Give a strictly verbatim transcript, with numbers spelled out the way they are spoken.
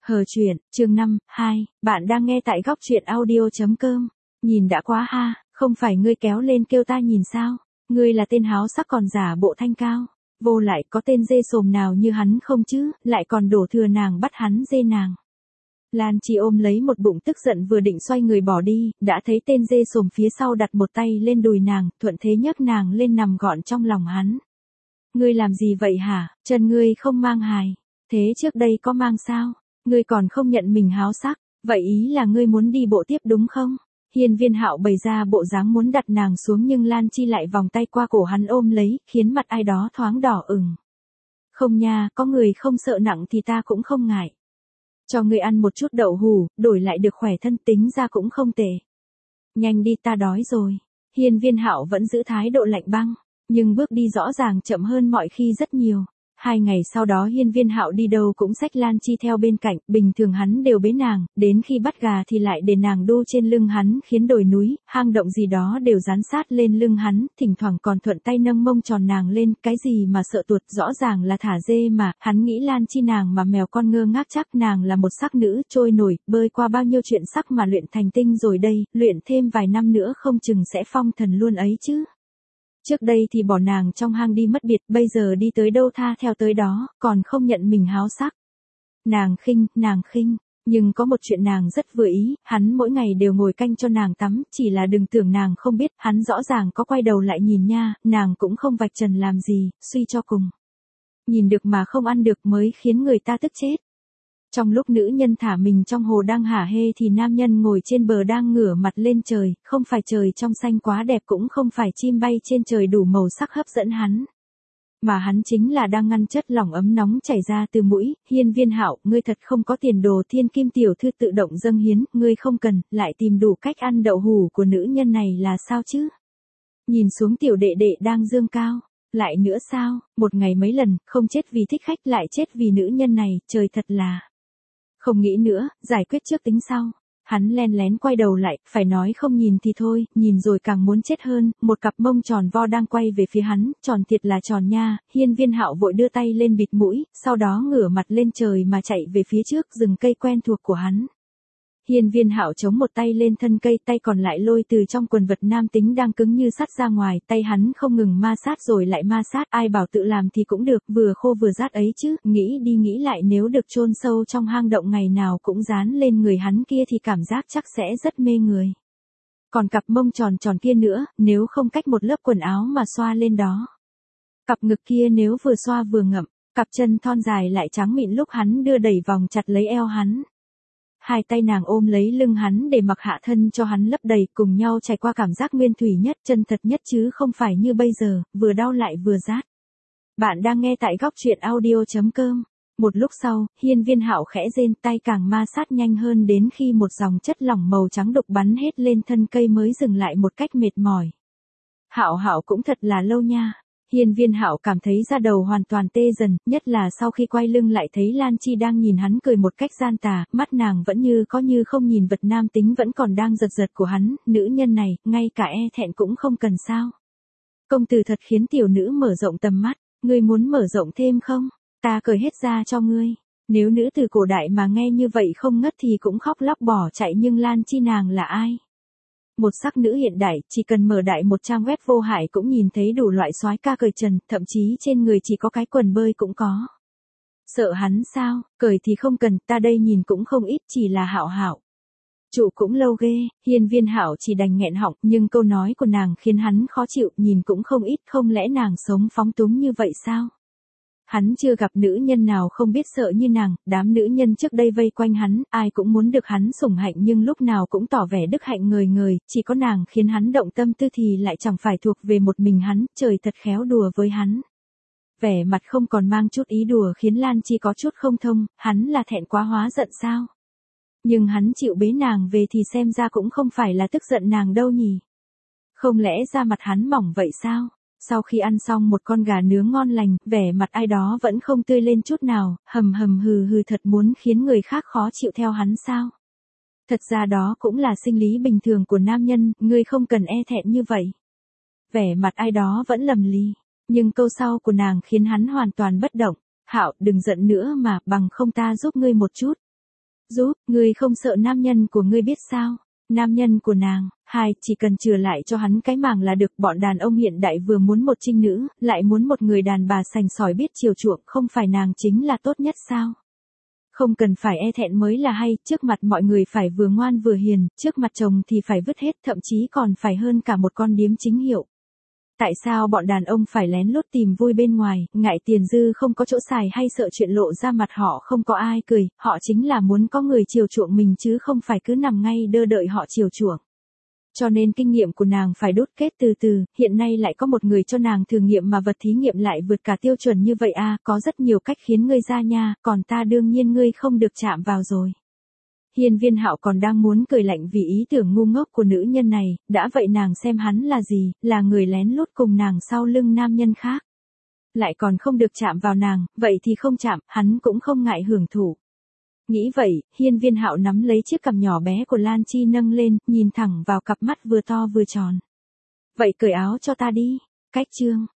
Hờ truyện, chương năm, hai, bạn đang nghe tại góc truyện audio chấm com. Nhìn đã quá ha, không phải ngươi kéo lên kêu ta nhìn sao? Ngươi là tên háo sắc còn giả bộ thanh cao. Vô lại có tên dê sồm nào như hắn không chứ, lại còn đổ thừa nàng bắt hắn dê nàng. Lan Chi ôm lấy một bụng tức giận vừa định xoay người bỏ đi, đã thấy tên dê sồm phía sau đặt một tay lên đùi nàng, thuận thế nhấc nàng lên nằm gọn trong lòng hắn. Ngươi làm gì vậy hả, chân ngươi không mang hài, thế trước đây có mang sao? Ngươi còn không nhận mình háo sắc, vậy ý là ngươi muốn đi bộ tiếp đúng không? Hiên Viên Hạo bày ra bộ dáng muốn đặt nàng xuống nhưng Lan Chi lại vòng tay qua cổ hắn ôm lấy, khiến mặt ai đó thoáng đỏ ửng. Không nha, có người không sợ nặng thì ta cũng không ngại. Cho ngươi ăn một chút đậu hủ, đổi lại được khỏe thân tính ra cũng không tệ. Nhanh đi ta đói rồi. Hiên Viên Hạo vẫn giữ thái độ lạnh băng, nhưng bước đi rõ ràng chậm hơn mọi khi rất nhiều. Hai ngày sau đó Hiên Viên Hạo đi đâu cũng xách Lan Chi theo bên cạnh, bình thường hắn đều bế nàng, đến khi bắt gà thì lại để nàng đu trên lưng hắn, khiến đồi núi, hang động gì đó đều dán sát lên lưng hắn, thỉnh thoảng còn thuận tay nâng mông tròn nàng lên, cái gì mà sợ tuột, rõ ràng là thả dê mà, hắn nghĩ Lan Chi nàng mà mèo con ngơ ngác chắc nàng là một sắc nữ, trôi nổi, bơi qua bao nhiêu chuyện sắc mà luyện thành tinh rồi đây, luyện thêm vài năm nữa không chừng sẽ phong thần luôn ấy chứ. Trước đây thì bỏ nàng trong hang đi mất biệt, bây giờ đi tới đâu tha theo tới đó, còn không nhận mình háo sắc. Nàng khinh, nàng khinh, nhưng có một chuyện nàng rất vừa ý, hắn mỗi ngày đều ngồi canh cho nàng tắm, chỉ là đừng tưởng nàng không biết, hắn rõ ràng có quay đầu lại nhìn nha, nàng cũng không vạch trần làm gì, suy cho cùng. Nhìn được mà không ăn được mới khiến người ta tức chết. Trong lúc nữ nhân thả mình trong hồ đang hả hê thì nam nhân ngồi trên bờ đang ngửa mặt lên trời, không phải trời trong xanh quá đẹp cũng không phải chim bay trên trời đủ màu sắc hấp dẫn hắn. Mà hắn chính là đang ngăn chất lỏng ấm nóng chảy ra từ mũi. Hiên Viên Hạo, ngươi thật không có tiền đồ, thiên kim tiểu thư tự động dâng hiến, ngươi không cần, lại tìm đủ cách ăn đậu hủ của nữ nhân này là sao chứ? Nhìn xuống tiểu đệ đệ đang dương cao. Lại nữa sao, một ngày mấy lần, không chết vì thích khách lại chết vì nữ nhân này, trời thật là... Không nghĩ nữa, giải quyết trước tính sau. Hắn len lén quay đầu lại, phải nói không nhìn thì thôi, nhìn rồi càng muốn chết hơn, một cặp mông tròn vo đang quay về phía hắn, tròn thiệt là tròn nha. Hiên Viên Hạo vội đưa tay lên bịt mũi, sau đó ngửa mặt lên trời mà chạy về phía trước rừng cây quen thuộc của hắn. Hiên Viên Hạo chống một tay lên thân cây, tay còn lại lôi từ trong quần vật nam tính đang cứng như sắt ra ngoài, tay hắn không ngừng ma sát rồi lại ma sát, ai bảo tự làm thì cũng được, vừa khô vừa rát ấy chứ, nghĩ đi nghĩ lại nếu được chôn sâu trong hang động ngày nào cũng dán lên người hắn kia thì cảm giác chắc sẽ rất mê người. Còn cặp mông tròn tròn kia nữa, nếu không cách một lớp quần áo mà xoa lên đó. Cặp ngực kia nếu vừa xoa vừa ngậm, cặp chân thon dài lại trắng mịn lúc hắn đưa đẩy vòng chặt lấy eo hắn. Hai tay nàng ôm lấy lưng hắn để mặc hạ thân cho hắn lấp đầy, cùng nhau trải qua cảm giác nguyên thủy nhất, chân thật nhất chứ không phải như bây giờ, vừa đau lại vừa rát. Bạn đang nghe tại góc truyện audio chấm com. Một lúc sau, Hiên Viên Hạo khẽ rên, tay càng ma sát nhanh hơn đến khi một dòng chất lỏng màu trắng đục bắn hết lên thân cây mới dừng lại một cách mệt mỏi. Hạo Hạo cũng thật là lâu nha. Hiên Viên Hạo cảm thấy da đầu hoàn toàn tê dần, nhất là sau khi quay lưng lại thấy Lan Chi đang nhìn hắn cười một cách gian tà, mắt nàng vẫn như có như không nhìn vật nam tính vẫn còn đang giật giật của hắn, nữ nhân này, ngay cả e thẹn cũng không cần sao. Công tử thật khiến tiểu nữ mở rộng tầm mắt, ngươi muốn mở rộng thêm không? Ta cởi hết ra cho ngươi. Nếu nữ từ cổ đại mà nghe như vậy không ngất thì cũng khóc lóc bỏ chạy, nhưng Lan Chi nàng là ai? Một sắc nữ hiện đại, chỉ cần mở đại một trang web vô hại cũng nhìn thấy đủ loại soái ca cởi trần, thậm chí trên người chỉ có cái quần bơi cũng có. Sợ hắn sao, cởi thì không cần, ta đây nhìn cũng không ít, chỉ là Hạo Hạo. Trụ cũng lâu ghê. Hiên Viên Hạo chỉ đành nghẹn họng, nhưng câu nói của nàng khiến hắn khó chịu, nhìn cũng không ít, không lẽ nàng sống phóng túng như vậy sao? Hắn chưa gặp nữ nhân nào không biết sợ như nàng, đám nữ nhân trước đây vây quanh hắn, ai cũng muốn được hắn sủng hạnh nhưng lúc nào cũng tỏ vẻ đức hạnh ngời ngời, chỉ có nàng khiến hắn động tâm tư thì lại chẳng phải thuộc về một mình hắn, trời thật khéo đùa với hắn. Vẻ mặt không còn mang chút ý đùa khiến Lan Chi có chút không thông, hắn là thẹn quá hóa giận sao? Nhưng hắn chịu bế nàng về thì xem ra cũng không phải là tức giận nàng đâu nhỉ? Không lẽ da mặt hắn mỏng vậy sao? Sau khi ăn xong một con gà nướng ngon lành, vẻ mặt ai đó vẫn không tươi lên chút nào, hầm hầm hừ hừ thật muốn khiến người khác khó chịu theo hắn sao? Thật ra đó cũng là sinh lý bình thường của nam nhân, ngươi không cần e thẹn như vậy. Vẻ mặt ai đó vẫn lầm lì, nhưng câu sau của nàng khiến hắn hoàn toàn bất động. Hạo, đừng giận nữa mà, bằng không ta giúp ngươi một chút. Giúp, ngươi không sợ nam nhân của ngươi biết sao? Nam nhân của nàng, hai, chỉ cần chừa lại cho hắn cái màng là được. Bọn đàn ông hiện đại vừa muốn một trinh nữ, lại muốn một người đàn bà sành sỏi biết chiều chuộng, không phải nàng chính là tốt nhất sao? Không cần phải e thẹn mới là hay, trước mặt mọi người phải vừa ngoan vừa hiền, trước mặt chồng thì phải vứt hết, thậm chí còn phải hơn cả một con điếm chính hiệu. Tại sao bọn đàn ông phải lén lút tìm vui bên ngoài, ngại tiền dư không có chỗ xài hay sợ chuyện lộ ra mặt họ không có ai cười, họ chính là muốn có người chiều chuộng mình chứ không phải cứ nằm ngay đơ đợi họ chiều chuộng. Cho nên kinh nghiệm của nàng phải đúc kết từ từ, hiện nay lại có một người cho nàng thử nghiệm mà vật thí nghiệm lại vượt cả tiêu chuẩn như vậy à, có rất nhiều cách khiến ngươi ra nha, còn ta đương nhiên ngươi không được chạm vào rồi. Hiên Viên Hạo còn đang muốn cười lạnh vì ý tưởng ngu ngốc của nữ nhân này, đã vậy nàng xem hắn là gì, là người lén lút cùng nàng sau lưng nam nhân khác. Lại còn không được chạm vào nàng, vậy thì không chạm, hắn cũng không ngại hưởng thụ. Nghĩ vậy, Hiên Viên Hạo nắm lấy chiếc cằm nhỏ bé của Lan Chi nâng lên, nhìn thẳng vào cặp mắt vừa to vừa tròn. Vậy cởi áo cho ta đi. Cách chương